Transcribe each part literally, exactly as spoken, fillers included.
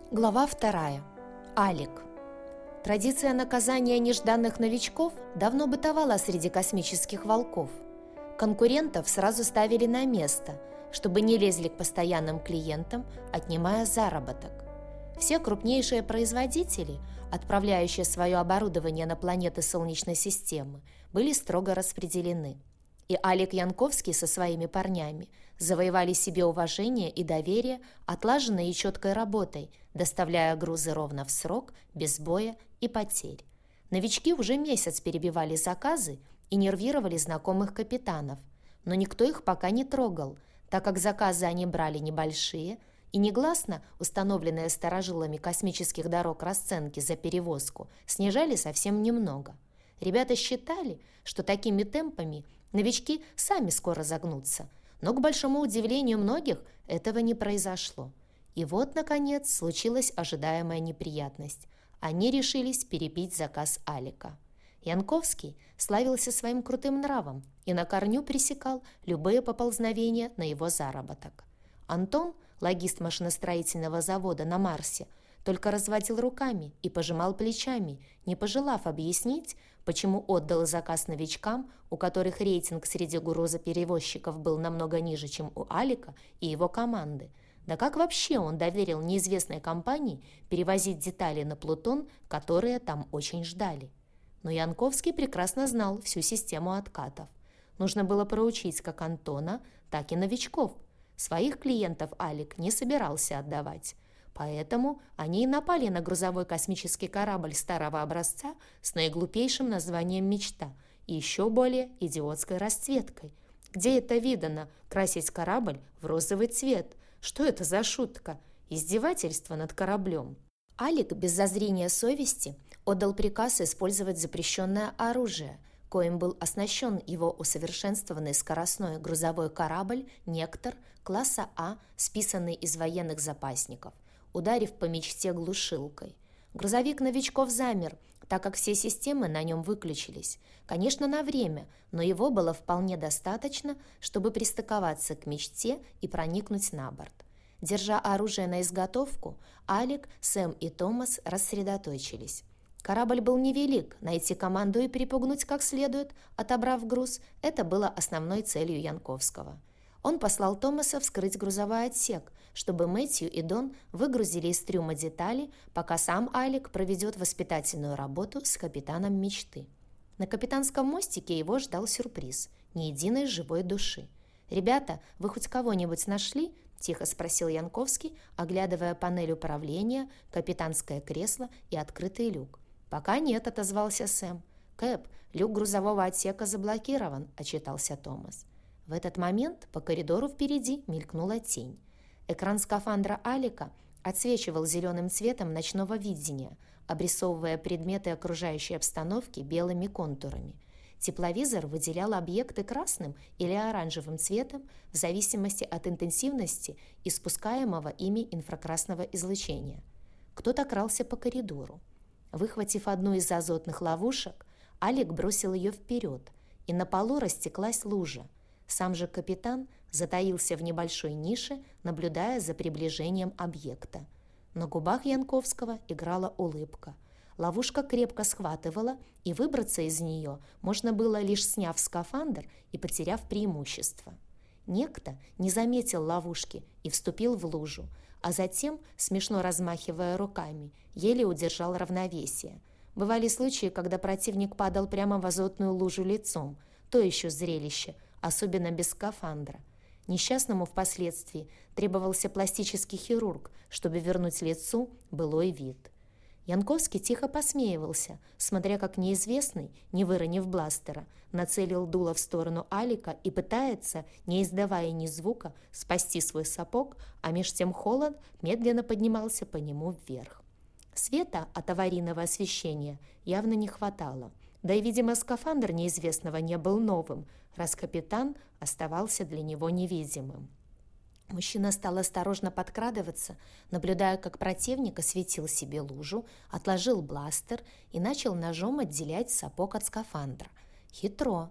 Глава вторая. Алик. Традиция наказания нежданных новичков давно бытовала среди космических волков. Конкурентов сразу ставили на место, чтобы не лезли к постоянным клиентам, отнимая заработок. Все крупнейшие производители, отправляющие свое оборудование на планеты Солнечной системы, были строго распределены. И Алик Янковский со своими парнями завоевали себе уважение и доверие отлаженной и четкой работой, доставляя грузы ровно в срок, без боя и потерь. Новички уже месяц перебивали заказы и нервировали знакомых капитанов, но никто их пока не трогал, так как заказы они брали небольшие, и негласно установленные старожилами космических дорог расценки за перевозку снижали совсем немного. Ребята считали, что такими темпами новички сами скоро загнутся, но, к большому удивлению многих, этого не произошло. И вот, наконец, случилась ожидаемая неприятность. Они решились перебить заказ Алика. Янковский славился своим крутым нравом и на корню пресекал любые поползновения на его заработок. Антон, логист машиностроительного завода на Марсе, только разводил руками и пожимал плечами, не пожелав объяснить, почему отдал заказ новичкам, у которых рейтинг среди грузоперевозчиков был намного ниже, чем у Алика и его команды. Да как вообще он доверил неизвестной компании перевозить детали на Плутон, которые там очень ждали? Но Янковский прекрасно знал всю систему откатов. Нужно было проучить как Антона, так и новичков. Своих клиентов Алик не собирался отдавать. Поэтому они и напали на грузовой космический корабль старого образца с наиглупейшим названием «Мечта» и еще более идиотской расцветкой. Где это видано красить корабль в розовый цвет? Что это за шутка? Издевательство над кораблем. Алик без зазрения совести отдал приказ использовать запрещенное оружие, коим был оснащен его усовершенствованный скоростной грузовой корабль «Нектор» класса А, списанный из военных запасников, ударив по мечте глушилкой. Грузовик новичков замер, так как все системы на нем выключились. Конечно, на время, но его было вполне достаточно, чтобы пристыковаться к мечте и проникнуть на борт. Держа оружие на изготовку, Алик, Сэм и Томас рассредоточились. Корабль был невелик, найти команду и перепугнуть как следует, отобрав груз, это было основной целью Янковского. Он послал Томаса вскрыть грузовой отсек, чтобы Мэтью и Дон выгрузили из трюма детали, пока сам Алик проведет воспитательную работу с капитаном мечты. На капитанском мостике его ждал сюрприз – ни единой живой души. «Ребята, вы хоть кого-нибудь нашли?» – тихо спросил Янковский, оглядывая панель управления, капитанское кресло и открытый люк. «Пока нет», – отозвался Сэм. «Кэп, люк грузового отсека заблокирован», – отчитался Томас. В этот момент по коридору впереди мелькнула тень. Экран скафандра Алика отсвечивал зеленым цветом ночного видения, обрисовывая предметы окружающей обстановки белыми контурами. Тепловизор выделял объекты красным или оранжевым цветом в зависимости от интенсивности испускаемого ими инфракрасного излучения. Кто-то крался по коридору. Выхватив одну из азотных ловушек, Алик бросил ее вперед, и на полу растеклась лужа. Сам же капитан затаился в небольшой нише, наблюдая за приближением объекта. На губах Янковского играла улыбка. Ловушка крепко схватывала, и выбраться из нее можно было, лишь сняв скафандр и потеряв преимущество. Некто не заметил ловушки и вступил в лужу, а затем, смешно размахивая руками, еле удержал равновесие. Бывали случаи, когда противник падал прямо в азотную лужу лицом, то еще зрелище, особенно без скафандра. Несчастному впоследствии требовался пластический хирург, чтобы вернуть лицу былой вид. Янковский тихо посмеивался, смотря как неизвестный, не выронив бластера, нацелил дуло в сторону Алика и пытается, не издавая ни звука, спасти свой сапог, а меж тем холод медленно поднимался по нему вверх. Света от аварийного освещения явно не хватало. Да и, видимо, скафандр неизвестного не был новым, раз капитан оставался для него невидимым. Мужчина стал осторожно подкрадываться, наблюдая, как противник осветил себе лужу, отложил бластер и начал ножом отделять сапог от скафандра. Хитро.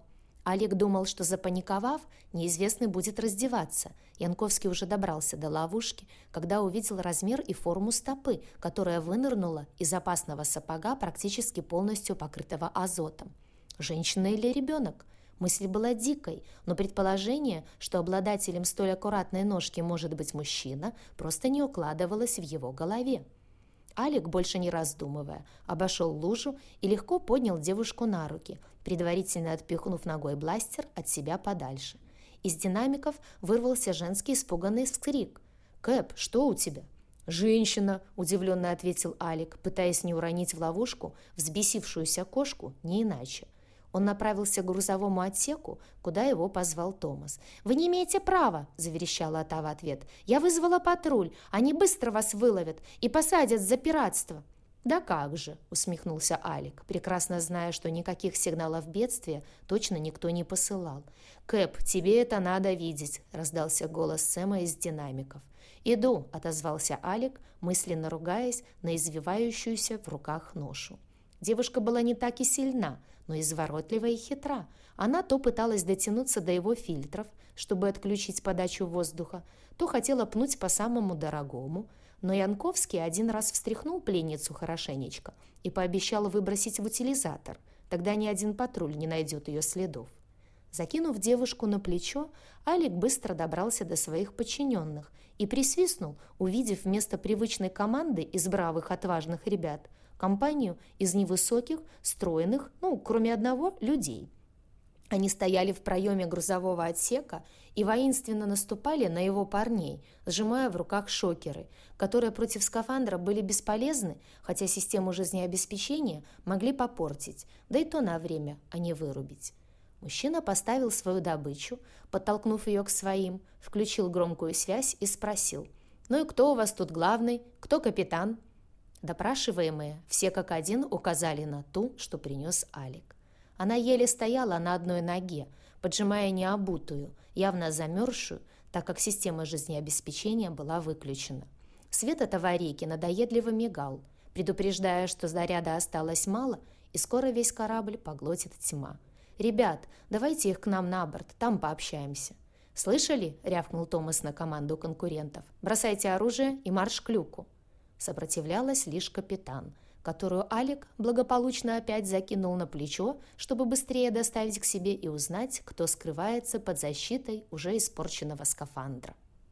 Алик думал, что запаниковав, неизвестный будет раздеваться. Янковский уже добрался до ловушки, когда увидел размер и форму стопы, которая вынырнула из опасного сапога, практически полностью покрытого азотом. Женщина или ребенок? Мысль была дикой, но предположение, что обладателем столь аккуратной ножки может быть мужчина, просто не укладывалось в его голове. Алик, больше не раздумывая, обошел лужу и легко поднял девушку на руки, предварительно отпихнув ногой бластер от себя подальше. Из динамиков вырвался женский испуганный вскрик. «Кэп, что у тебя?» «Женщина», – удивленно ответил Алик, пытаясь не уронить в ловушку взбесившуюся кошку, не иначе. Он направился к грузовому отсеку, куда его позвал Томас. «Вы не имеете права!» – заверещала та в ответ. «Я вызвала патруль. Они быстро вас выловят и посадят за пиратство!» «Да как же!» – усмехнулся Алик, прекрасно зная, что никаких сигналов бедствия точно никто не посылал. «Кэп, тебе это надо видеть!» – раздался голос Сэма из динамиков. «Иду!» – отозвался Алик, мысленно ругаясь на извивающуюся в руках ношу. Девушка была не так и сильна, но изворотлива и хитра. Она то пыталась дотянуться до его фильтров, чтобы отключить подачу воздуха, то хотела пнуть по самому дорогому, но Янковский один раз встряхнул пленницу хорошенечко и пообещал выбросить в утилизатор, тогда ни один патруль не найдет ее следов. Закинув девушку на плечо, Алик быстро добрался до своих подчиненных и присвистнул, увидев вместо привычной команды из бравых отважных ребят компанию из невысоких, стройных, ну, кроме одного, людей. Они стояли в проеме грузового отсека и воинственно наступали на его парней, сжимая в руках шокеры, которые против скафандра были бесполезны, хотя систему жизнеобеспечения могли попортить, да и то на время, а не вырубить. Мужчина поставил свою добычу, подтолкнув ее к своим, включил громкую связь и спросил: «Ну и кто у вас тут главный? Кто капитан?» Допрашиваемые все как один указали на ту, что принес Алик. Она еле стояла на одной ноге, поджимая необутую, явно замерзшую, так как система жизнеобеспечения была выключена. Свет от аварийки надоедливо мигал, предупреждая, что заряда осталось мало, и скоро весь корабль поглотит тьма. «Ребят, давайте их к нам на борт, там пообщаемся». «Слышали?» — рявкнул Томас на команду конкурентов. «Бросайте оружие и марш к люку». Сопротивлялась лишь капитан, которую Алик благополучно опять закинул на плечо, чтобы быстрее доставить к себе и узнать, кто скрывается под защитой уже испорченного скафандра.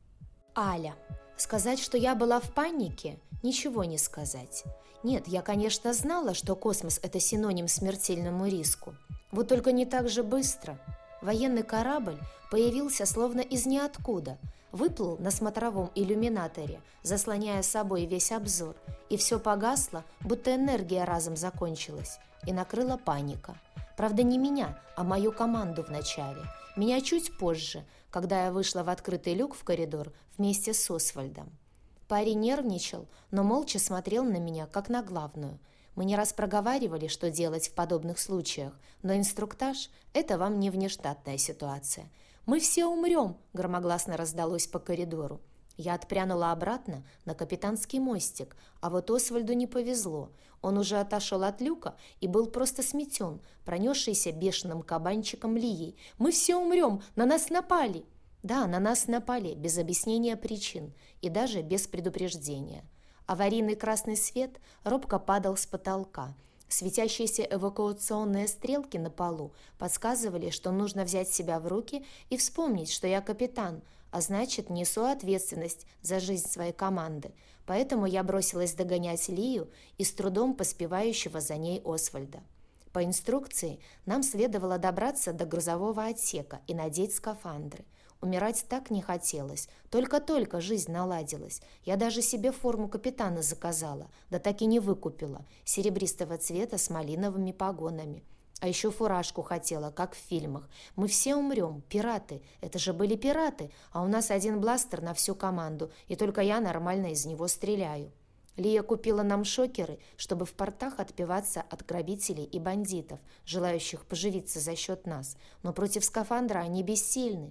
Аля. Сказать, что я была в панике? Ничего не сказать. Нет, я, конечно, знала, что космос – это синоним смертельному риску. Вот только не так же быстро. Военный корабль появился словно из ниоткуда, выплыл на смотровом иллюминаторе, заслоняя собой весь обзор, и все погасло, будто энергия разом закончилась, и накрыла паника. Правда, не меня, а мою команду вначале. Меня чуть позже, когда я вышла в открытый люк в коридор вместе с Освальдом. Парень нервничал, но молча смотрел на меня, как на главную. Мы не раз проговаривали, что делать в подобных случаях, но инструктаж – это вам не внештатная ситуация. «Мы все умрем!» – громогласно раздалось по коридору. Я отпрянула обратно на капитанский мостик, а вот Освальду не повезло. Он уже отошел от люка и был просто сметен, пронесшийся бешеным кабанчиком Лией. «Мы все умрем! На нас напали!» Да, на нас напали, без объяснения причин и даже без предупреждения. Аварийный красный свет робко падал с потолка. Светящиеся эвакуационные стрелки на полу подсказывали, что нужно взять себя в руки и вспомнить, что я капитан, а значит, несу ответственность за жизнь своей команды. Поэтому я бросилась догонять Лию и с трудом поспевающего за ней Освальда. По инструкции нам следовало добраться до грузового отсека и надеть скафандры. Умирать так не хотелось. Только-только жизнь наладилась. Я даже себе форму капитана заказала, да так и не выкупила, серебристого цвета с малиновыми погонами. А еще фуражку хотела, как в фильмах. Мы все умрем, пираты. Это же были пираты, а у нас один бластер на всю команду, и только я нормально из него стреляю. Лия купила нам шокеры, чтобы в портах отбиваться от грабителей и бандитов, желающих поживиться за счет нас. Но против скафандра они бессильны.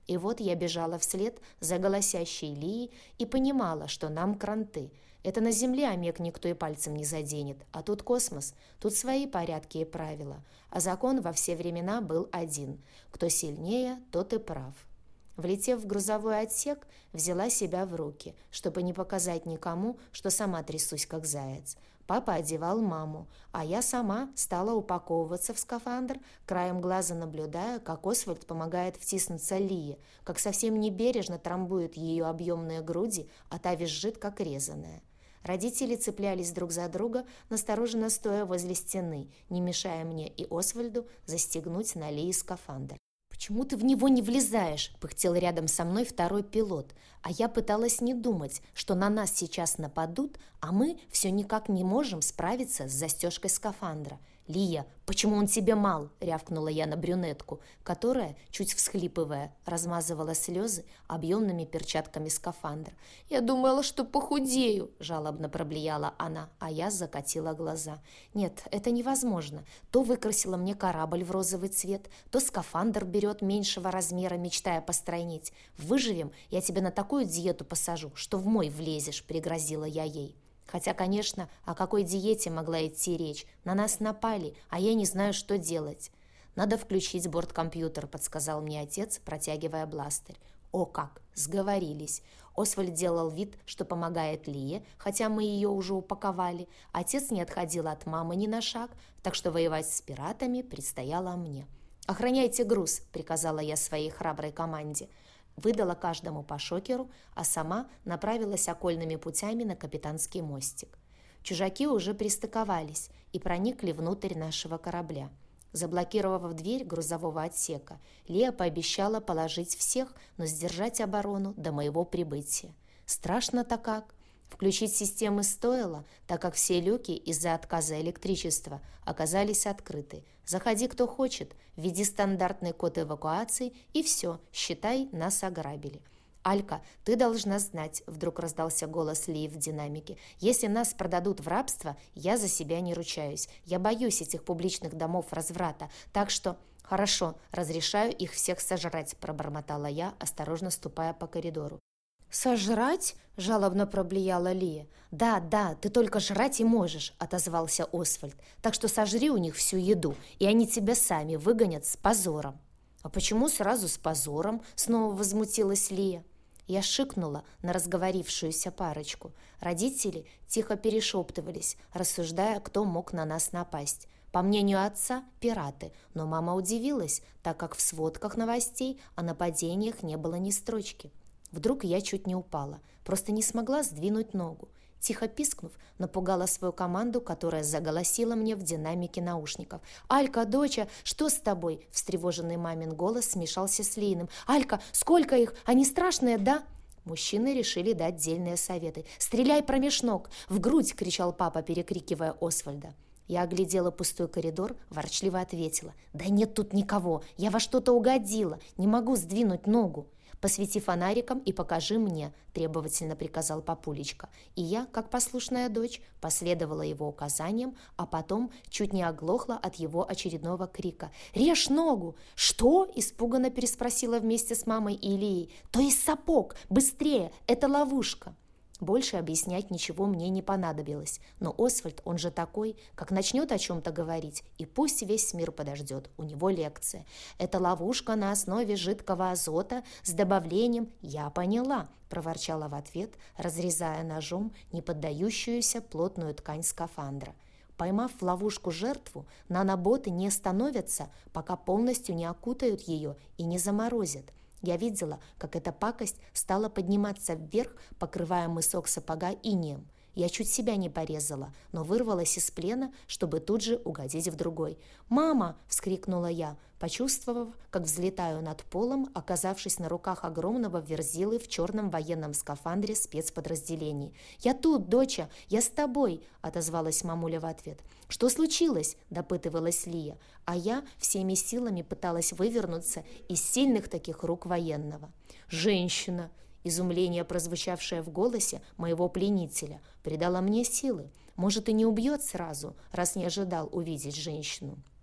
И вот я бежала вслед за голосящей Лией и понимала, что нам кранты. Это на земле омег никто и пальцем не заденет, а тут космос, тут свои порядки и правила. А закон во все времена был один: кто сильнее, тот и прав. Влетев в грузовой отсек, взяла себя в руки, чтобы не показать никому, что сама трясусь, как заяц. Папа одевал маму, а я сама стала упаковываться в скафандр, краем глаза наблюдая, как Освальд помогает втиснуться Лие, как совсем небережно трамбует ее объемные груди, а та визжит, как резаная. Родители цеплялись друг за друга, настороженно стоя возле стены, не мешая мне и Освальду застегнуть на Лии скафандр. «Почему ты в него не влезаешь?» – пыхтел рядом со мной второй пилот, а я пыталась не думать, что на нас сейчас нападут, а мы все никак не можем справиться с застежкой скафандра. «Лия, почему он тебе мал?» – рявкнула я на брюнетку, которая, чуть всхлипывая, размазывала слезы объемными перчатками скафандра. «Я думала, что похудею!» – жалобно проблеяла она, а я закатила глаза. «Нет, это невозможно. То выкрасила мне корабль в розовый цвет, то скафандр берет меньшего размера, мечтая постройнить. Выживем, я тебя на такую диету посажу, что в мой влезешь!» – пригрозила я ей. Хотя, конечно, о какой диете могла идти речь? На нас напали, а я не знаю, что делать. «Надо включить борткомпьютер», — подсказал мне отец, протягивая бластер. О как! Сговорились. Освальд делал вид, что помогает Лие, хотя мы ее уже упаковали. Отец не отходил от мамы ни на шаг, так что воевать с пиратами предстояло мне. «Охраняйте груз», — приказала я своей храброй команде. Выдала каждому по шокеру, а сама направилась окольными путями на капитанский мостик. Чужаки уже пристыковались и проникли внутрь нашего корабля. Заблокировав дверь грузового отсека, Лия пообещала положить всех, но сдержать оборону до моего прибытия. Страшно-то как! Включить системы стоило, так как все люки из-за отказа электричества оказались открыты. Заходи кто хочет, введи стандартный код эвакуации и все, считай, нас ограбили. «Алька, ты должна знать», — вдруг раздался голос Лии в динамике, «если нас продадут в рабство, я за себя не ручаюсь. Я боюсь этих публичных домов разврата, так что...» «Хорошо, разрешаю их всех сожрать», — пробормотала я, осторожно ступая по коридору. «Сожрать?» – жалобно проблеяла Лия. «Да, да, ты только жрать и можешь», – отозвался Освальд. «Так что сожри у них всю еду, и они тебя сами выгонят с позором». «А почему сразу с позором?» – снова возмутилась Лия. Я шикнула на разговорившуюся парочку. Родители тихо перешептывались, рассуждая, кто мог на нас напасть. По мнению отца, пираты, но мама удивилась, так как в сводках новостей о нападениях не было ни строчки. Вдруг я чуть не упала, просто не смогла сдвинуть ногу. Тихо пискнув, напугала свою команду, которая заголосила мне в динамике наушников. «Алька, доча, что с тобой?» Встревоженный мамин голос смешался с Лииным. «Алька, сколько их? Они страшные, да?» Мужчины решили дать дельные советы. «Стреляй промеж ног!» «В грудь!» — кричал папа, перекрикивая Освальда. Я оглядела пустой коридор, ворчливо ответила. «Да нет тут никого, я во что-то угодила, не могу сдвинуть ногу». «Посвети фонариком и покажи мне», – требовательно приказал папулечка. И я, как послушная дочь, последовала его указаниям, а потом чуть не оглохла от его очередного крика. «Режь ногу!» «Что?» – испуганно переспросила вместе с мамой и Ильей. «То есть сапог! Быстрее! Это ловушка!» Больше объяснять ничего мне не понадобилось, но Освальд, он же такой, как начнет о чем-то говорить, и пусть весь мир подождет, у него лекция. Это ловушка на основе жидкого азота с добавлением «я поняла», проворчала в ответ, разрезая ножом неподдающуюся плотную ткань скафандра. Поймав в ловушку жертву, наноботы не становятся, пока полностью не окутают ее и не заморозят. Я видела, как эта пакость стала подниматься вверх, покрывая мысок сапога инеем. Я чуть себя не порезала, но вырвалась из плена, чтобы тут же угодить в другой. «Мама!» – вскрикнула я, почувствовав, как взлетаю над полом, оказавшись на руках огромного верзилы в черном военном скафандре спецподразделений. «Я тут, доча! Я с тобой!» – отозвалась мамуля в ответ. «Что случилось?» – допытывалась Лия, а я всеми силами пыталась вывернуться из сильных таких рук военного. «Женщина!» Изумление, прозвучавшее в голосе моего пленителя, придало мне силы. Может, и не убьет сразу, раз не ожидал увидеть женщину.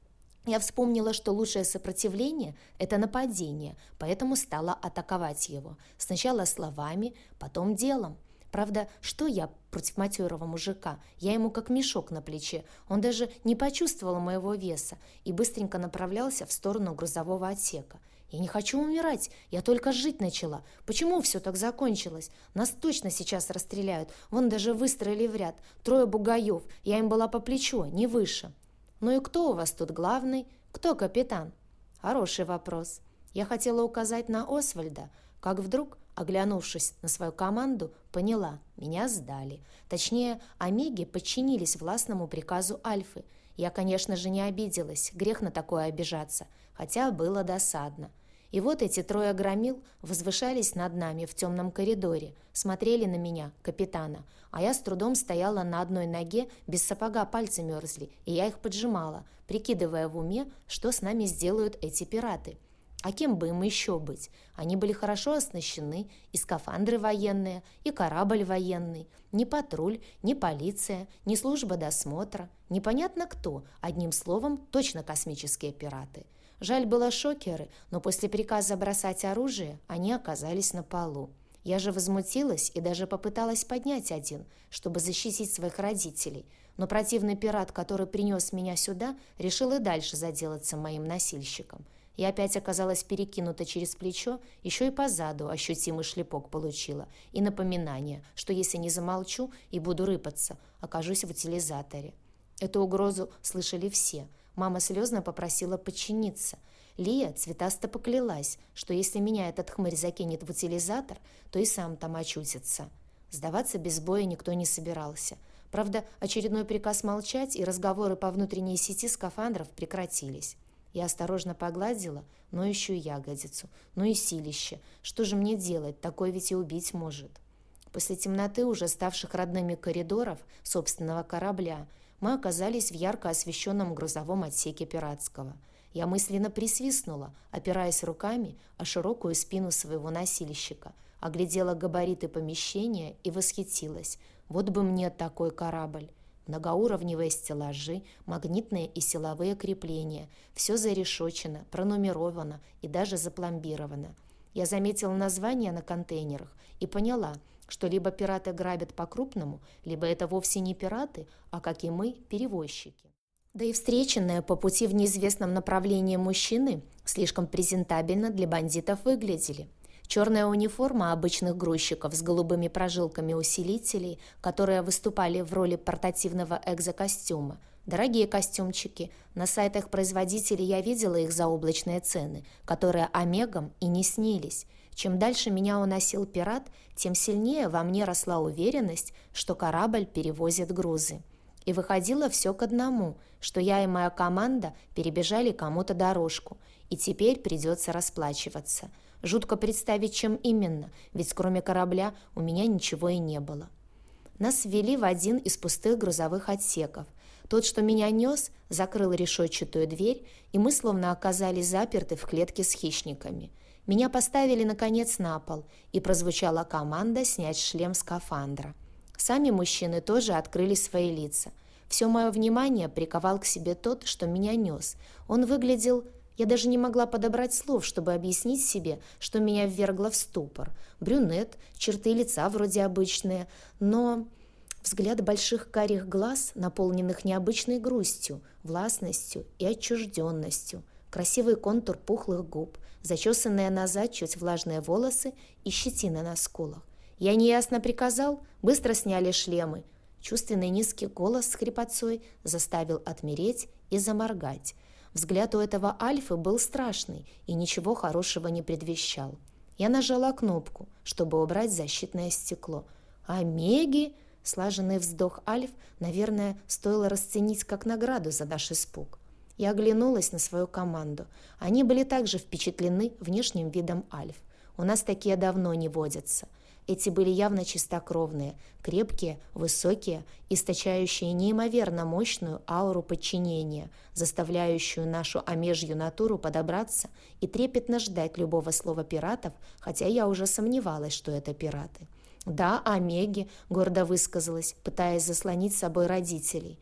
Я вспомнила, что лучшее сопротивление – это нападение, поэтому стала атаковать его. Сначала словами, потом делом. Правда, что я против матерого мужика? Я ему как мешок на плече. Он даже не почувствовал моего веса и быстренько направлялся в сторону грузового отсека. Я не хочу умирать, я только жить начала. Почему все так закончилось? Нас точно сейчас расстреляют. Вон даже выстроили в ряд. Трое бугаев. Я им была по плечу, не выше. Ну и кто у вас тут главный? Кто капитан? Хороший вопрос. Я хотела указать на Освальда, как вдруг, оглянувшись на свою команду, поняла, меня сдали. Точнее, омеги подчинились властному приказу Альфы. Я, конечно же, не обиделась, грех на такое обижаться, хотя было досадно. И вот эти трое громил возвышались над нами в темном коридоре, смотрели на меня, капитана, а я с трудом стояла на одной ноге, без сапога пальцы мерзли, и я их поджимала, прикидывая в уме, что с нами сделают эти пираты. А кем бы им еще быть? Они были хорошо оснащены, и скафандры военные, и корабль военный, ни патруль, ни полиция, ни служба досмотра, непонятно кто, одним словом, точно космические пираты. Жаль было шокеры, но после приказа бросать оружие они оказались на полу. Я же возмутилась и даже попыталась поднять один, чтобы защитить своих родителей, но противный пират, который принес меня сюда, решил и дальше заделаться моим носильщиком. Я опять оказалась перекинута через плечо, еще и позаду ощутимый шлепок получила и напоминание, что если не замолчу и буду рыпаться, окажусь в утилизаторе. Эту угрозу слышали все. Мама слезно попросила подчиниться. Лия цветасто поклялась, что если меня этот хмырь закинет в утилизатор, то и сам там очутится. Сдаваться без боя никто не собирался. Правда, очередной приказ молчать и разговоры по внутренней сети скафандров прекратились. Я осторожно погладила ноющую ягодицу. Ну и силище. Что же мне делать? Такой ведь и убить может. После темноты, уже ставших родными коридоров собственного корабля, мы оказались в ярко освещенном грузовом отсеке пиратского. Я мысленно присвистнула, опираясь руками о широкую спину своего носильщика, оглядела габариты помещения и восхитилась. Вот бы мне такой корабль! Многоуровневые стеллажи, магнитные и силовые крепления. Все зарешочено, пронумеровано и даже запломбировано. Я заметила названия на контейнерах и поняла, что либо пираты грабят по-крупному, либо это вовсе не пираты, а, как и мы, перевозчики. Да и встреченные по пути в неизвестном направлении мужчины слишком презентабельно для бандитов выглядели. Черная униформа обычных грузчиков с голубыми прожилками усилителей, которые выступали в роли портативного экзокостюма. Дорогие костюмчики. На сайтах производителей я видела их заоблачные цены, которые омегам и не снились. Чем дальше меня уносил пират, тем сильнее во мне росла уверенность, что корабль перевозит грузы. И выходило все к одному, что я и моя команда перебежали кому-то дорожку, и теперь придется расплачиваться. Жутко представить, чем именно, ведь кроме корабля у меня ничего и не было. Нас ввели в один из пустых грузовых отсеков. Тот, что меня нес, закрыл решетчатую дверь, и мы словно оказались заперты в клетке с хищниками. Меня поставили, наконец, на пол, и прозвучала команда снять шлем скафандра. Сами мужчины тоже открыли свои лица. Все мое внимание приковал к себе тот, что меня нес. Он выглядел... Я даже не могла подобрать слов, чтобы объяснить себе, что меня ввергло в ступор. Брюнет, черты лица вроде обычные, но взгляд больших карих глаз, наполненных необычной грустью, властностью и отчужденностью, красивый контур пухлых губ, зачесанные назад чуть влажные волосы и щетина на скулах. Я неясно приказал, быстро сняли шлемы. Чувственный низкий голос с хрипотцой заставил отмереть и заморгать. Взгляд у этого Альфы был страшный и ничего хорошего не предвещал. Я нажала кнопку, чтобы убрать защитное стекло. «Омеги!» — слаженный вздох Альф, наверное, стоило расценить как награду за наш испуг. Я оглянулась на свою команду. Они были также впечатлены внешним видом Альф. У нас такие давно не водятся. Эти были явно чистокровные, крепкие, высокие, источающие неимоверно мощную ауру подчинения, заставляющую нашу омежью натуру подобраться и трепетно ждать любого слова пиратов, хотя я уже сомневалась, что это пираты. «Да, омеги», — гордо высказалась, пытаясь заслонить с собой родителей.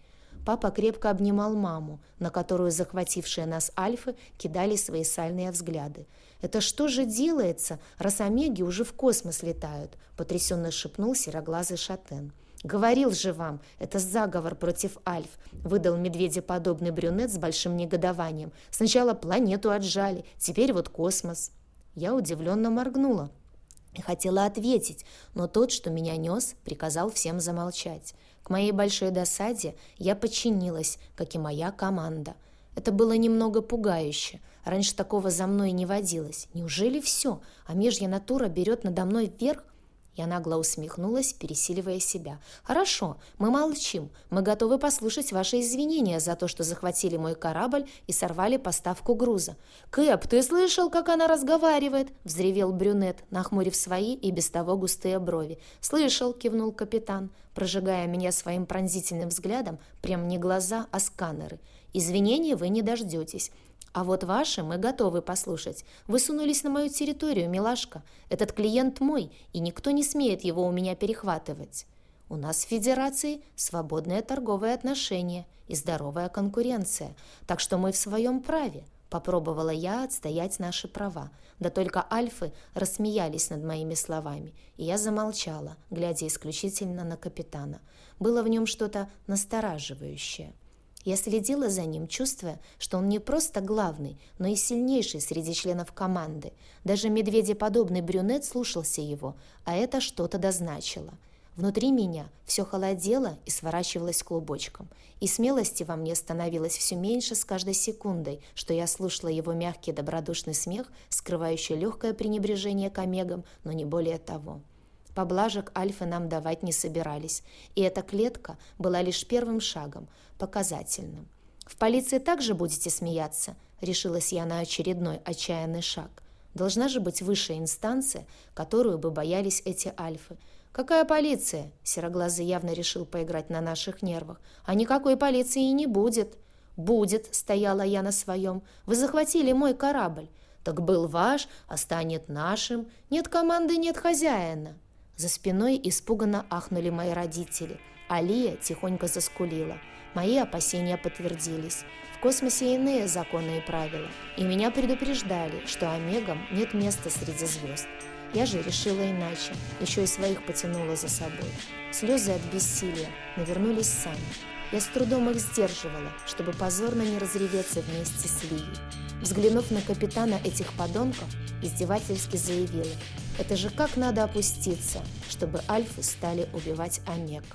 папа крепко обнимал маму, на которую захватившие нас альфы кидали свои сальные взгляды. «Это что же делается, раз омеги уже в космос летают?» – потрясенно шепнул сероглазый шатен. «Говорил же вам, это заговор против альф», – выдал медведеподобный брюнет с большим негодованием. «Сначала планету отжали, теперь вот космос». Я удивленно моргнула и хотела ответить, но тот, что меня нес, приказал всем замолчать. К моей большой досаде я подчинилась, как и моя команда. Это было немного пугающе. Раньше такого за мной не водилось. Неужели все? А межья натура берет надо мной вверх? Я нагло усмехнулась, пересиливая себя. «Хорошо, мы молчим. Мы готовы послушать ваши извинения за то, что захватили мой корабль и сорвали поставку груза». «Кэп, ты слышал, как она разговаривает?» – взревел брюнет, нахмурив свои и без того густые брови. «Слышал», – кивнул капитан, прожигая меня своим пронзительным взглядом, прям не глаза, а сканеры. «Извинений вы не дождетесь. А вот ваши мы готовы послушать. Вы сунулись на мою территорию, милашка. Этот клиент мой, и никто не смеет его у меня перехватывать. У нас в Федерации свободные торговые отношения и здоровая конкуренция, так что мы в своем праве». Попробовала я отстоять наши права. Да только альфы рассмеялись над моими словами, и я замолчала, глядя исключительно на капитана. Было в нем что-то настораживающее. Я следила за ним, чувствуя, что он не просто главный, но и сильнейший среди членов команды. Даже медведеподобный брюнет слушался его, а это что-то дозначило. Внутри меня все холодело и сворачивалось клубочком, и смелости во мне становилось все меньше с каждой секундой, что я слушала его мягкий добродушный смех, скрывающий легкое пренебрежение к омегам, но не более того. Поблажек альфы нам давать не собирались, и эта клетка была лишь первым шагом, показательным. «В полиции также будете смеяться?» – решилась я на очередной отчаянный шаг. Должна же быть высшая инстанция, которую бы боялись эти альфы. «Какая полиция?» – Сероглазый явно решил поиграть на наших нервах. «А никакой полиции и не будет». «Будет», – стояла я на своем. «Вы захватили мой корабль». «Так был ваш, а станет нашим. Нет команды, нет хозяина». За спиной испуганно ахнули мои родители. Алия тихонько заскулила. Мои опасения подтвердились. В космосе иные законы и правила, и меня предупреждали, что омегам нет места среди звезд. Я же решила иначе, еще и своих потянула за собой. Слезы от бессилия навернулись сами. Я с трудом их сдерживала, чтобы позорно не разреветься вместе с Лией. Взглянув на капитана этих подонков, издевательски заявила: «Это же как надо опуститься, чтобы альфы стали убивать омег».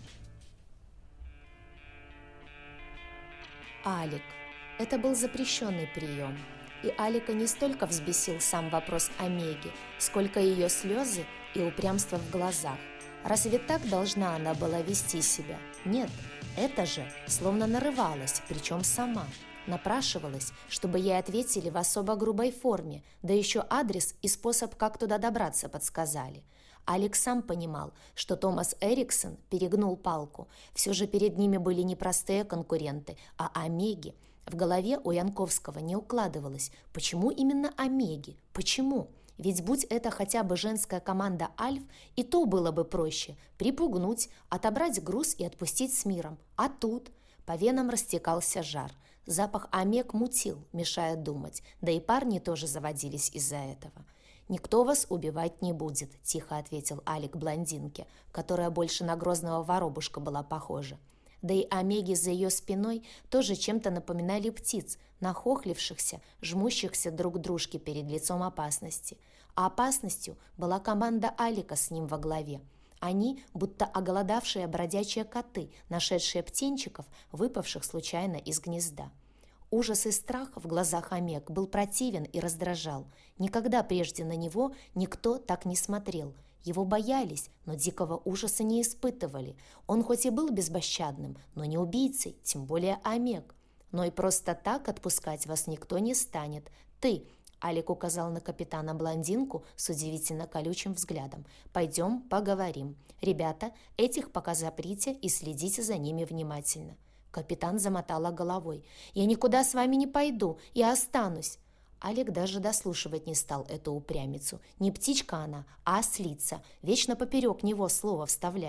Алик. Это был запрещенный прием. И Алика не столько взбесил сам вопрос омеги, сколько ее слезы и упрямство в глазах. Разве так должна она была вести себя? Нет, это же словно нарывалась, причем сама. Напрашивалась, чтобы ей ответили в особо грубой форме, да еще адрес и способ, как туда добраться, подсказали. Алик сам понимал, что Томас Эриксон перегнул палку. Все же перед ними были не простые конкуренты, а омеги. В голове у Янковского не укладывалось, почему именно омеги, почему? Ведь будь это хотя бы женская команда альф, и то было бы проще – припугнуть, отобрать груз и отпустить с миром. А тут по венам растекался жар. Запах омег мутил, мешая думать, да и парни тоже заводились из-за этого. «Никто вас убивать не будет», – тихо ответил Алик блондинке, которая больше на грозного воробушка была похожа. Да и омеги за ее спиной тоже чем-то напоминали птиц, нахохлившихся, жмущихся друг к дружке перед лицом опасности. А опасностью была команда Алика с ним во главе. Они, будто оголодавшие бродячие коты, нашедшие птенчиков, выпавших случайно из гнезда. Ужас и страх в глазах омег был противен и раздражал. Никогда прежде на него никто так не смотрел. Его боялись, но дикого ужаса не испытывали. Он хоть и был безпощадным, но не убийцей, тем более омег. Но и просто так отпускать вас никто не станет. Ты, Алик указал на капитана-блондинку с удивительно колючим взглядом. Пойдем поговорим. Ребята, этих пока заприте и следите за ними внимательно. Капитан замотала головой. «Я никуда с вами не пойду, я останусь». Алик даже дослушивать не стал эту упрямицу. Не птичка она, а ослица. Вечно поперек него слово вставляет.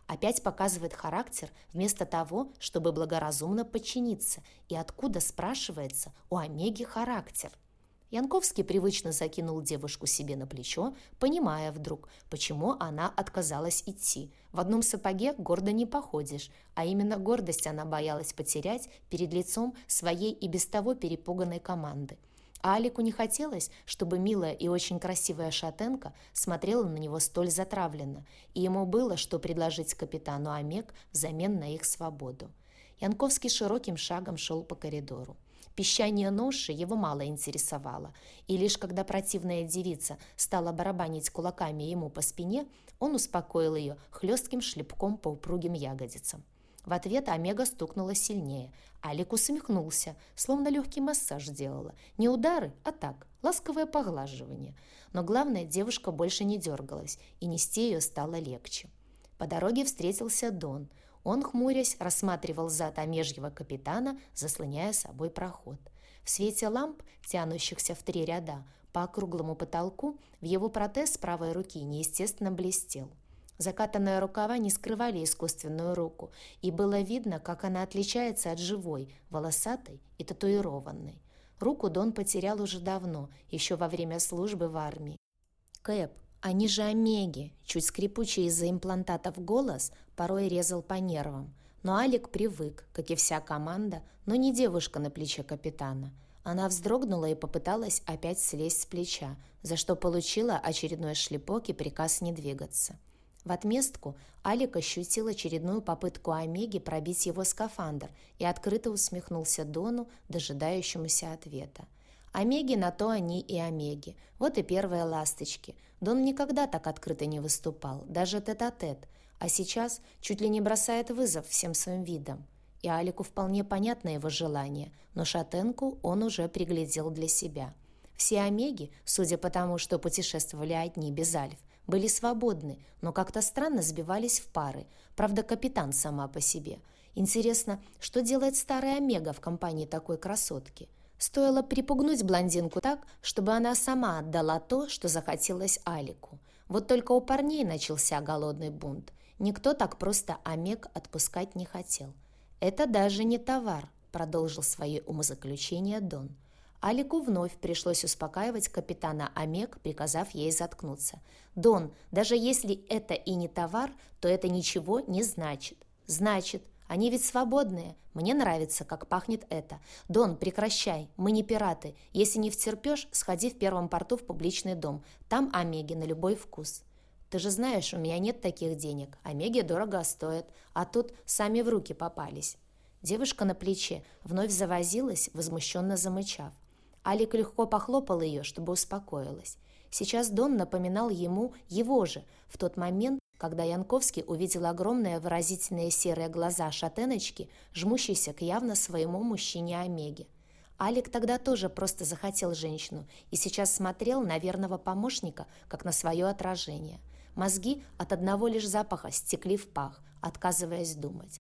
Опять показывает характер вместо того, чтобы благоразумно подчиниться. И откуда, спрашивается, у Омеги характер? Янковский привычно закинул девушку себе на плечо, понимая вдруг, почему она отказалась идти. В одном сапоге гордо не походишь, а именно гордость она боялась потерять перед лицом своей и без того перепуганной команды. А Алику не хотелось, чтобы милая и очень красивая шатенка смотрела на него столь затравленно, и ему было, что предложить капитану Омег взамен на их свободу. Янковский широким шагом шел по коридору. Пищание ноши его мало интересовало, и лишь когда противная девица стала барабанить кулаками ему по спине, он успокоил ее хлестким шлепком по упругим ягодицам. В ответ Омега стукнула сильнее. Алик усмехнулся, словно легкий массаж делала. Не удары, а так, ласковое поглаживание. Но главное, девушка больше не дергалась, и нести ее стало легче. По дороге встретился Дон. Он, хмурясь, рассматривал зад омежьего капитана, заслоняя собой проход. В свете ламп, тянущихся в три ряда, по округлому потолку, в его протез правой руки неестественно блестел. Закатанные рукава не скрывали искусственную руку, и было видно, как она отличается от живой, волосатой и татуированной. Руку Дон потерял уже давно, еще во время службы в армии. «Кэп, они же Омеги!» Чуть скрипучий из-за имплантатов голос порой резал по нервам. Но Алик привык, как и вся команда, но не девушка на плече капитана. Она вздрогнула и попыталась опять слезть с плеча, за что получила очередной шлепок и приказ не двигаться. В отместку Алик ощутил очередную попытку Омеги пробить его скафандр и открыто усмехнулся Дону, дожидающемуся ответа. Омеги на то они и Омеги. Вот и первые ласточки. Дон никогда так открыто не выступал, даже тет-а-тет, а сейчас чуть ли не бросает вызов всем своим видом. И Алику вполне понятно его желание, но шатенку он уже приглядел для себя. Все Омеги, судя по тому, что путешествовали одни без альф, были свободны, но как-то странно сбивались в пары. Правда, капитан сама по себе. Интересно, что делает старая Омега в компании такой красотки? Стоило припугнуть блондинку так, чтобы она сама отдала то, что захотелось Алику. Вот только у парней начался голодный бунт. Никто так просто Омег отпускать не хотел. «Это даже не товар», — продолжил свои умозаключения Дон. Алику вновь пришлось успокаивать капитана Омег, приказав ей заткнуться. «Дон, даже если это и не товар, то это ничего не значит». «Значит. Они ведь свободные. Мне нравится, как пахнет это. Дон, прекращай. Мы не пираты. Если не втерпешь, сходи в первом порту в публичный дом. Там Омеги на любой вкус». «Ты же знаешь, у меня нет таких денег. Омеги дорого стоят. А тут сами в руки попались». Девушка на плече вновь завозилась, возмущенно замычав. Алик легко похлопал ее, чтобы успокоилась. Сейчас Дон напоминал ему его же, в тот момент, когда Янковский увидел огромные выразительные серые глаза шатеночки, жмущиеся к явно своему мужчине Омеге. Алик тогда тоже просто захотел женщину и сейчас смотрел на верного помощника, как на свое отражение. Мозги от одного лишь запаха стекли в пах, отказываясь думать.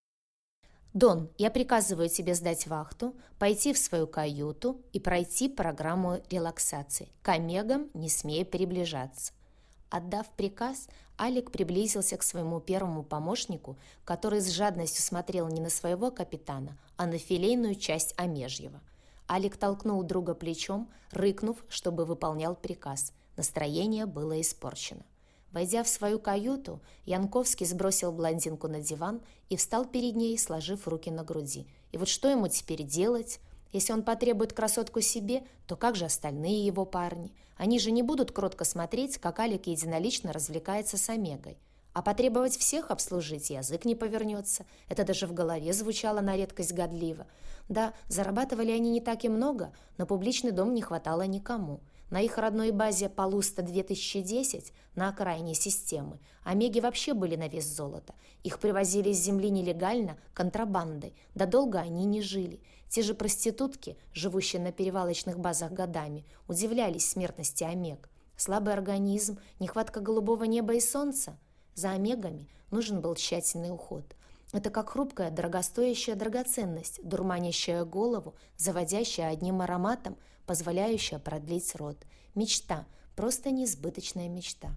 «Дон, я приказываю тебе сдать вахту, пойти в свою каюту и пройти программу релаксации. К Омегам не смей приближаться». Отдав приказ, Алик приблизился к своему первому помощнику, который с жадностью смотрел не на своего капитана, а на филейную часть Омежьего. Алик толкнул друга плечом, рыкнув, чтобы выполнял приказ. Настроение было испорчено. Войдя в свою каюту, Янковский сбросил блондинку на диван и встал перед ней, сложив руки на груди. И вот что ему теперь делать? Если он потребует красотку себе, то как же остальные его парни? Они же не будут кротко смотреть, как Алик единолично развлекается с Омегой. А потребовать всех обслужить язык не повернется. Это даже в голове звучало на редкость годливо. Да, зарабатывали они не так и много, но публичный дом не хватало никому. На их родной базе Полуста две тысячи десять, на окраине системы, Омеги вообще были на вес золота. Их привозили с земли нелегально, контрабандой. Да долго они не жили. Те же проститутки, живущие на перевалочных базах годами, удивлялись смертности Омег. Слабый организм, нехватка голубого неба и солнца. За Омегами нужен был тщательный уход. Это как хрупкая, дорогостоящая драгоценность, дурманящая голову, заводящая одним ароматом, позволяющая продлить род. Мечта, просто неизбыточная мечта.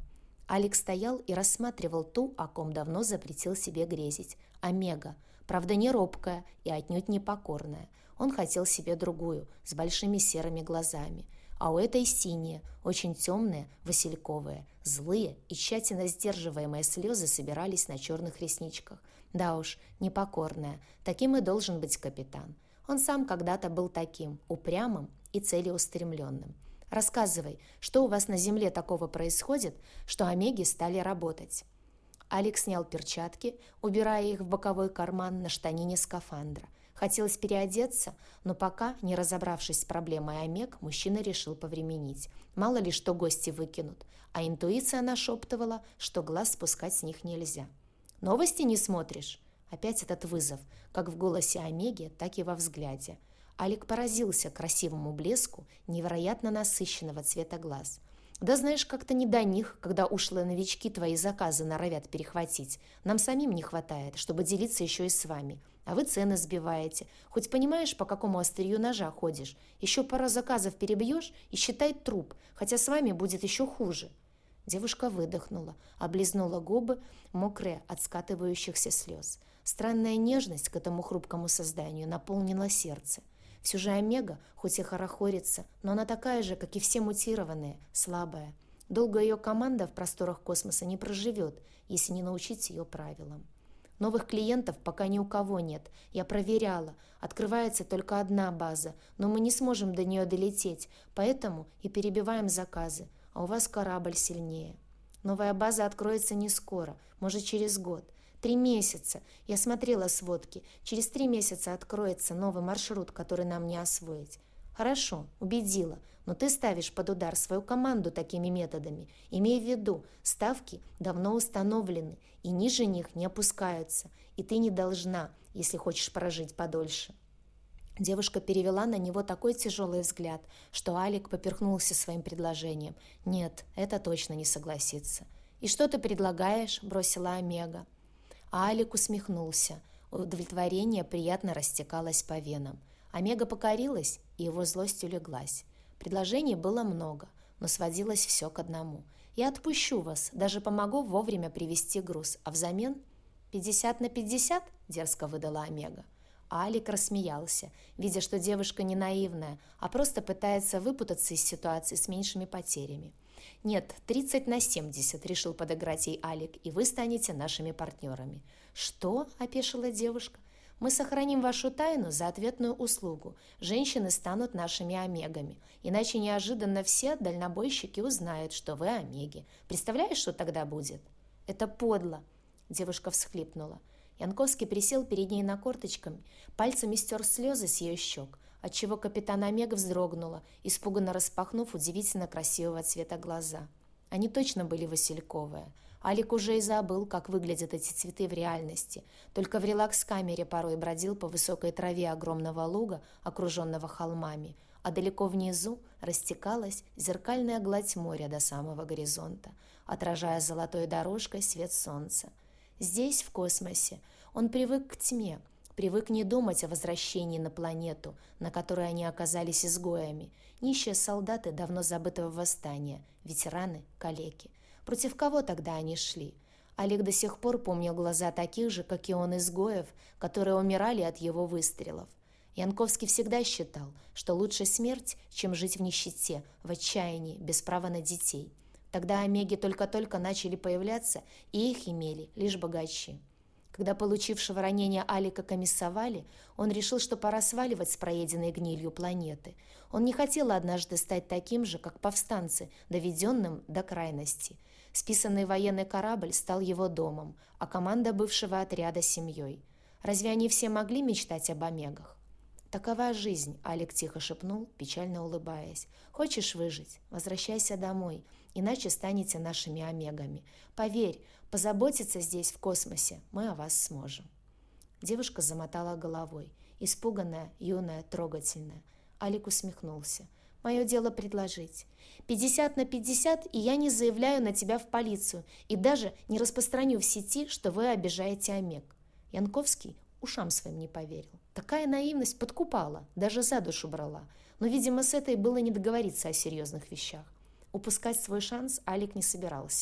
Алекс стоял и рассматривал ту, о ком давно запретил себе грезить. Омега. Правда, не робкая и отнюдь не покорная. Он хотел себе другую, с большими серыми глазами. А у этой синие, очень темные, васильковые, злые и тщательно сдерживаемые слезы собирались на черных ресничках. Да уж, непокорная. Таким и должен быть капитан. Он сам когда-то был таким, упрямым и целеустремленным. «Рассказывай, что у вас на земле такого происходит, что омеги стали работать?» Алекс снял перчатки, убирая их в боковой карман на штанине скафандра. Хотелось переодеться, но пока, не разобравшись с проблемой омег, мужчина решил повременить. Мало ли что гости выкинут, а интуиция нашептывала, что глаз спускать с них нельзя. «Новости не смотришь?» Опять этот вызов, как в голосе омеги, так и во взгляде. Алик поразился красивому блеску невероятно насыщенного цвета глаз. «Да знаешь, как-то не до них, когда ушлые новички твои заказы норовят перехватить. Нам самим не хватает, чтобы делиться еще и с вами. А вы цены сбиваете. Хоть понимаешь, по какому острию ножа ходишь? Еще пару заказов перебьешь и считай труп, хотя с вами будет еще хуже». Девушка выдохнула, облизнула губы, мокрые от скатывающихся слез. Странная нежность к этому хрупкому созданию наполнила сердце. Все же омега, хоть и хорохорится, но она такая же, как и все мутированные, слабая. Долго ее команда в просторах космоса не проживет, если не научить ее правилам. Новых клиентов пока ни у кого нет. Я проверяла. Открывается только одна база, но мы не сможем до нее долететь, поэтому и перебиваем заказы. А у вас корабль сильнее. Новая база откроется не скоро, может, через год. Три месяца. Я смотрела сводки. Через три месяца откроется новый маршрут, который нам не освоить. Хорошо, убедила, но ты ставишь под удар свою команду такими методами. Имей в виду, ставки давно установлены, и ниже них не опускаются. И ты не должна, если хочешь прожить подольше. Девушка перевела на него такой тяжелый взгляд, что Алик поперхнулся своим предложением. Нет, это точно не согласится. «И что ты предлагаешь?» – бросила Омега. А Алик усмехнулся. Удовлетворение приятно растекалось по венам. Омега покорилась, и его злость улеглась. Предложений было много, но сводилось все к одному. «Я отпущу вас, даже помогу вовремя привезти груз, а взамен...» «Пятьдесят на пятьдесят?» – дерзко выдала Омега. А Алик рассмеялся, видя, что девушка не наивная, а просто пытается выпутаться из ситуации с меньшими потерями. «Нет, тридцать на семьдесят», — решил подыграть ей Алик, «и вы станете нашими партнерами». «Что?» — опешила девушка. «Мы сохраним вашу тайну за ответную услугу. Женщины станут нашими омегами. Иначе неожиданно все дальнобойщики узнают, что вы омеги. Представляешь, что тогда будет?» «Это подло», — девушка всхлипнула. Янковский присел перед ней на корточками, пальцами стер слезы с ее щек, отчего капитан Омега вздрогнула, испуганно распахнув удивительно красивого цвета глаза. Они точно были васильковые. Алик уже и забыл, как выглядят эти цветы в реальности, только в релакс-камере порой бродил по высокой траве огромного луга, окруженного холмами, а далеко внизу растекалась зеркальная гладь моря до самого горизонта, отражая золотой дорожкой свет солнца. Здесь, в космосе, он привык к тьме, привык не думать о возвращении на планету, на которой они оказались изгоями, нищие солдаты давно забытого восстания, ветераны, калеки. Против кого тогда они шли? Олег до сих пор помнил глаза таких же, как и он, изгоев, которые умирали от его выстрелов. Янковский всегда считал, что лучше смерть, чем жить в нищете, в отчаянии, без права на детей. Тогда омеги только-только начали появляться, и их имели лишь богачи. Когда получившего ранение Алика комиссовали, он решил, что пора сваливать с проеденной гнилью планеты. Он не хотел однажды стать таким же, как повстанцы, доведенным до крайности. Списанный военный корабль стал его домом, а команда бывшего отряда – семьей. Разве они все могли мечтать об омегах? «Такова жизнь», — Алик тихо шепнул, печально улыбаясь. «Хочешь выжить? Возвращайся домой, иначе станете нашими омегами. Поверь, позаботиться здесь, в космосе, мы о вас сможем». Девушка замотала головой, испуганная, юная, трогательная. Алик усмехнулся. «Мое дело предложить. Пятьдесят на пятьдесят, и я не заявляю на тебя в полицию, и даже не распространю в сети, что вы обижаете омег». Янковский ушам своим не поверил. Такая наивность подкупала, даже за душу брала. Но, видимо, с этой было не договориться о серьезных вещах. Упускать свой шанс Алик не собирался.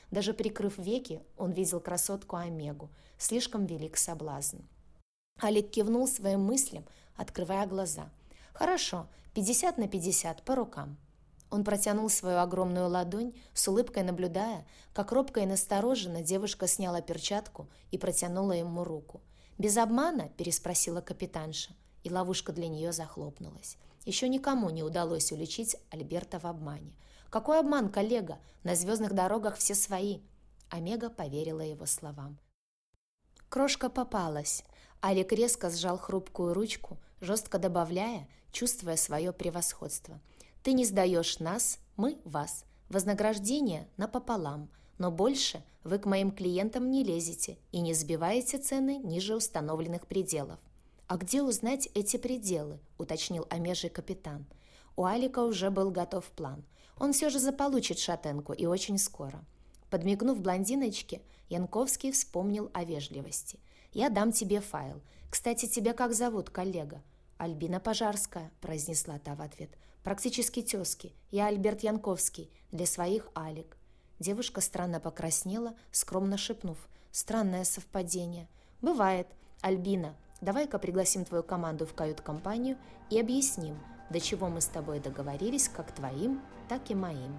Даже прикрыв веки, он видел красотку Омегу. Слишком велик соблазн. Алик кивнул своим мыслям, открывая глаза. «Хорошо, пятьдесят на пятьдесят, по рукам». Он протянул свою огромную ладонь, с улыбкой наблюдая, как робко и настороженно девушка сняла перчатку и протянула ему руку. «Без обмана?» – переспросила капитанша, и ловушка для нее захлопнулась. Еще никому не удалось уличить Альберта в обмане. «Какой обман, коллега? На звездных дорогах все свои!» Омега поверила его словам. Крошка попалась. Алик резко сжал хрупкую ручку, жестко добавляя, чувствуя свое превосходство. «Ты не сдаешь нас, мы вас. Вознаграждение напополам, но больше вы к моим клиентам не лезете и не сбиваете цены ниже установленных пределов». «А где узнать эти пределы?» – уточнил омежий капитан. У Алика уже был готов план. Он все же заполучит шатенку, и очень скоро. Подмигнув блондиночке, Янковский вспомнил о вежливости. «Я дам тебе файл. Кстати, тебя как зовут, коллега?» «Альбина Пожарская», – произнесла та в ответ. «Практически тезки. Я Альберт Янковский. Для своих Алик». Девушка странно покраснела, скромно шепнув. «Странное совпадение». «Бывает. Альбина, давай-ка пригласим твою команду в кают-компанию и объясним, до чего мы с тобой договорились как твоим, так и моим».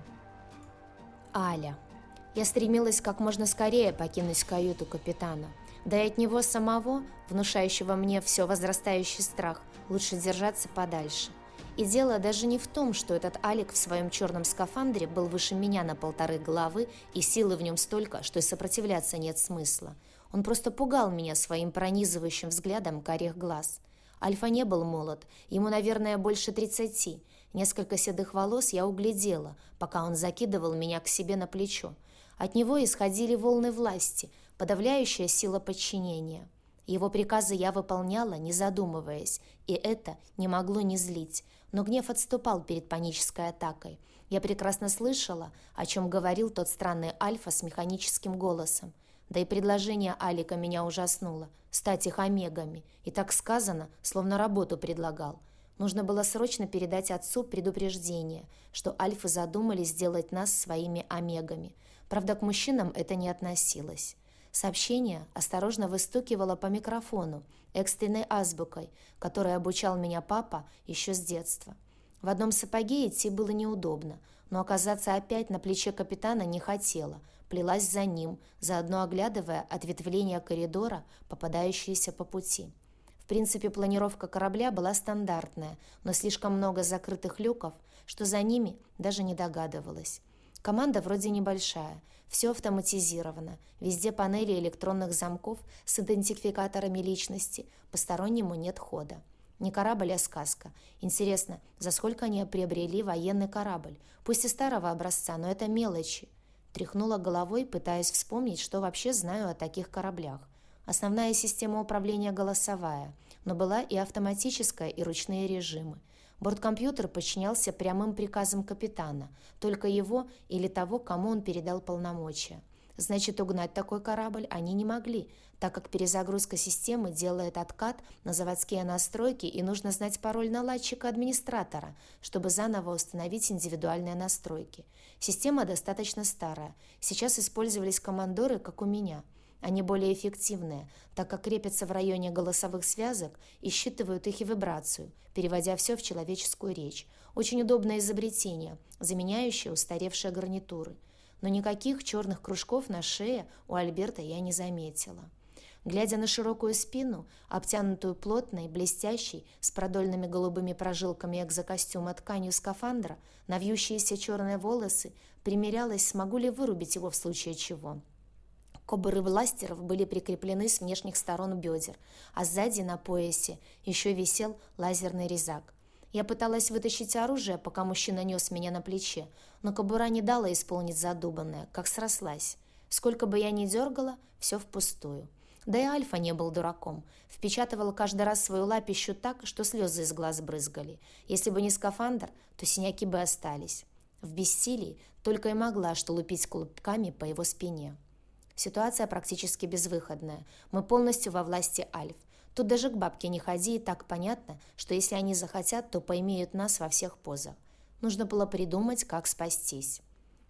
Аля. Я стремилась как можно скорее покинуть каюту капитана. Да и от него самого, внушающего мне все возрастающий страх, лучше держаться подальше. И дело даже не в том, что этот Алик в своем черном скафандре был выше меня на полторы головы, и силы в нем столько, что и сопротивляться нет смысла. Он просто пугал меня своим пронизывающим взглядом карих глаз. Альфа не был молод, ему, наверное, больше тридцати. Несколько седых волос я углядела, пока он закидывал меня к себе на плечо. От него исходили волны власти, подавляющая сила подчинения. Его приказы я выполняла, не задумываясь, и это не могло не злить, но гнев отступал перед панической атакой. Я прекрасно слышала, о чем говорил тот странный Альфа с механическим голосом. Да и предложение Алика меня ужаснуло – стать их омегами. И так сказано, словно работу предлагал. Нужно было срочно передать отцу предупреждение, что альфы задумали сделать нас своими омегами. Правда, к мужчинам это не относилось. Сообщение осторожно выстукивало по микрофону, экстренной азбукой, которой обучал меня папа еще с детства. В одном сапоге идти было неудобно, но оказаться опять на плече капитана не хотела, плелась за ним, заодно оглядывая ответвления коридора, попадающиеся по пути. В принципе, планировка корабля была стандартная, но слишком много закрытых люков, что за ними даже не догадывалась. Команда вроде небольшая, все автоматизировано, везде панели электронных замков с идентификаторами личности, постороннему нет хода. Не корабль, а сказка. Интересно, за сколько они приобрели военный корабль? Пусть и старого образца, но это мелочи. Тряхнула головой, пытаясь вспомнить, что вообще знаю о таких кораблях. Основная система управления голосовая, но была и автоматическая, и ручные режимы. Борткомпьютер подчинялся прямым приказам капитана, только его или того, кому он передал полномочия. Значит, угнать такой корабль они не могли, так как перезагрузка системы делает откат на заводские настройки, и нужно знать пароль наладчика администратора, чтобы заново установить индивидуальные настройки. Система достаточно старая. Сейчас использовались командоры, как у меня. Они более эффективные, так как крепятся в районе голосовых связок и считывают их и вибрацию, переводя все в человеческую речь. Очень удобное изобретение, заменяющее устаревшие гарнитуры. Но никаких черных кружков на шее у Альберта я не заметила. Глядя на широкую спину, обтянутую плотной, блестящей, с продольными голубыми прожилками экзокостюма тканью скафандра, на вьющиеся черные волосы, примерялась, смогу ли вырубить его в случае чего. Кобуры бластеров были прикреплены с внешних сторон бедер, а сзади на поясе еще висел лазерный резак. Я пыталась вытащить оружие, пока мужчина нес меня на плече, но кобура не дала исполнить задуманное, как срослась. Сколько бы я ни дергала, все впустую. Да и Альфа не был дураком. Впечатывал каждый раз свою лапищу так, что слезы из глаз брызгали. Если бы не скафандр, то синяки бы остались. В бессилии только и могла что лупить клубками по его спине. Ситуация практически безвыходная. Мы полностью во власти альф. Тут даже к бабке не ходи, и так понятно, что если они захотят, то поимеют нас во всех позах. Нужно было придумать, как спастись.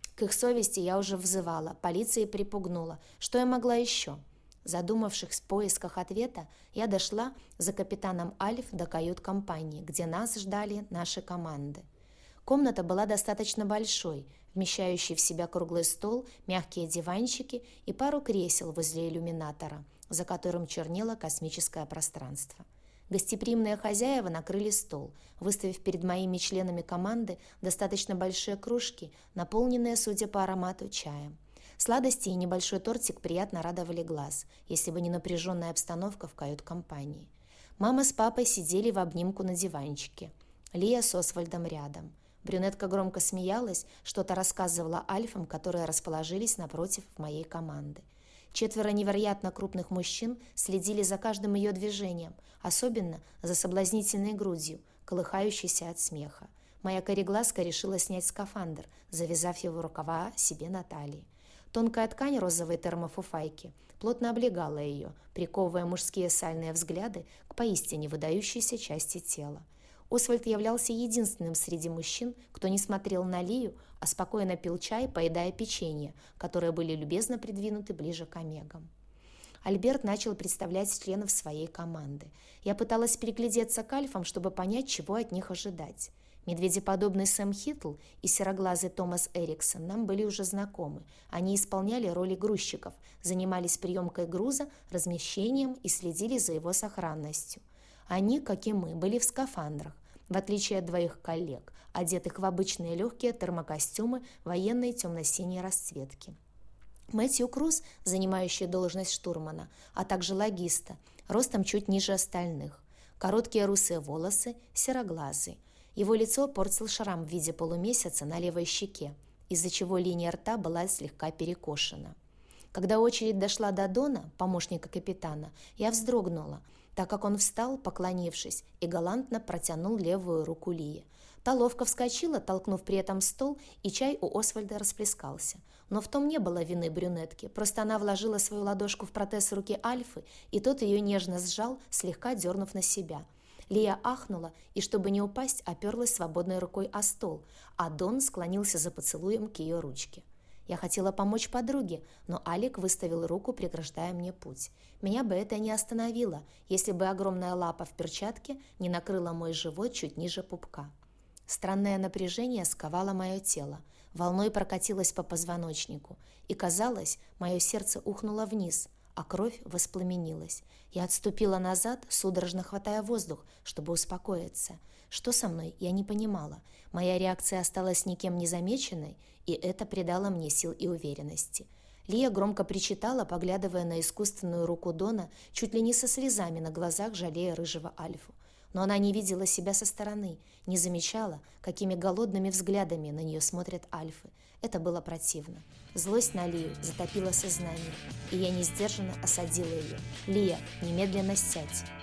К их совести я уже взывала, полиции припугнула. Что я могла еще? Задумавшись в поисках ответа, я дошла за капитаном Альф до кают-компании, где нас ждали наши команды. Комната была достаточно большой, вмещающей в себя круглый стол, мягкие диванчики и пару кресел возле иллюминатора, за которым чернело космическое пространство. Гостеприимные хозяева накрыли стол, выставив перед моими членами команды достаточно большие кружки, наполненные, судя по аромату, чаем. Сладости и небольшой тортик приятно радовали глаз, если бы не напряженная обстановка в кают-компании. Мама с папой сидели в обнимку на диванчике. Лия с Освальдом рядом. Брюнетка громко смеялась, что-то рассказывала альфам, которые расположились напротив моей команды. Четверо невероятно крупных мужчин следили за каждым ее движением, особенно за соблазнительной грудью, колыхающейся от смеха. Моя кореглазка решила снять скафандр, завязав его рукава себе на талии. Тонкая ткань розовой термофуфайки плотно облегала ее, приковывая мужские сальные взгляды к поистине выдающейся части тела. Освальд являлся единственным среди мужчин, кто не смотрел на Лию, а спокойно пил чай, поедая печенье, которые были любезно придвинуты ближе к омегам. Альберт начал представлять членов своей команды. Я пыталась переглядеться к альфам, чтобы понять, чего от них ожидать. Медведеподобный Сэм Хитл и сероглазый Томас Эриксон нам были уже знакомы. Они исполняли роли грузчиков, занимались приемкой груза, размещением и следили за его сохранностью. Они, как и мы, были в скафандрах, в отличие от двоих коллег, одетых в обычные легкие термокостюмы военной темно-синей расцветки. Мэтью Круз, занимающий должность штурмана, а также логиста, ростом чуть ниже остальных. Короткие русые волосы, сероглазый. Его лицо портил шрам в виде полумесяца на левой щеке, из-за чего линия рта была слегка перекошена. Когда очередь дошла до Дона, помощника капитана, я вздрогнула, так как он встал, поклонившись, и галантно протянул левую руку Лии. Та ловко вскочила, толкнув при этом стол, и чай у Освальда расплескался. Но в том не было вины брюнетки, просто она вложила свою ладошку в протез руки Альфы, и тот ее нежно сжал, слегка дернув на себя. Лия ахнула и, чтобы не упасть, оперлась свободной рукой о стол, а Дон склонился за поцелуем к ее ручке. Я хотела помочь подруге, но Алик выставил руку, преграждая мне путь. Меня бы это не остановило, если бы огромная лапа в перчатке не накрыла мой живот чуть ниже пупка. Странное напряжение сковало мое тело, волной прокатилось по позвоночнику, и, казалось, мое сердце ухнуло вниз, а кровь воспламенилась. Я отступила назад, судорожно хватая воздух, чтобы успокоиться. Что со мной, я не понимала. Моя реакция осталась никем не замеченной, и это придало мне сил и уверенности. Лия громко причитала, поглядывая на искусственную руку Дона, чуть ли не со слезами на глазах, жалея рыжего Альфу. Но она не видела себя со стороны, не замечала, какими голодными взглядами на нее смотрят альфы. Это было противно. Злость на Лию затопила сознание, и я несдержанно осадила ее. «Лия, немедленно сядь!»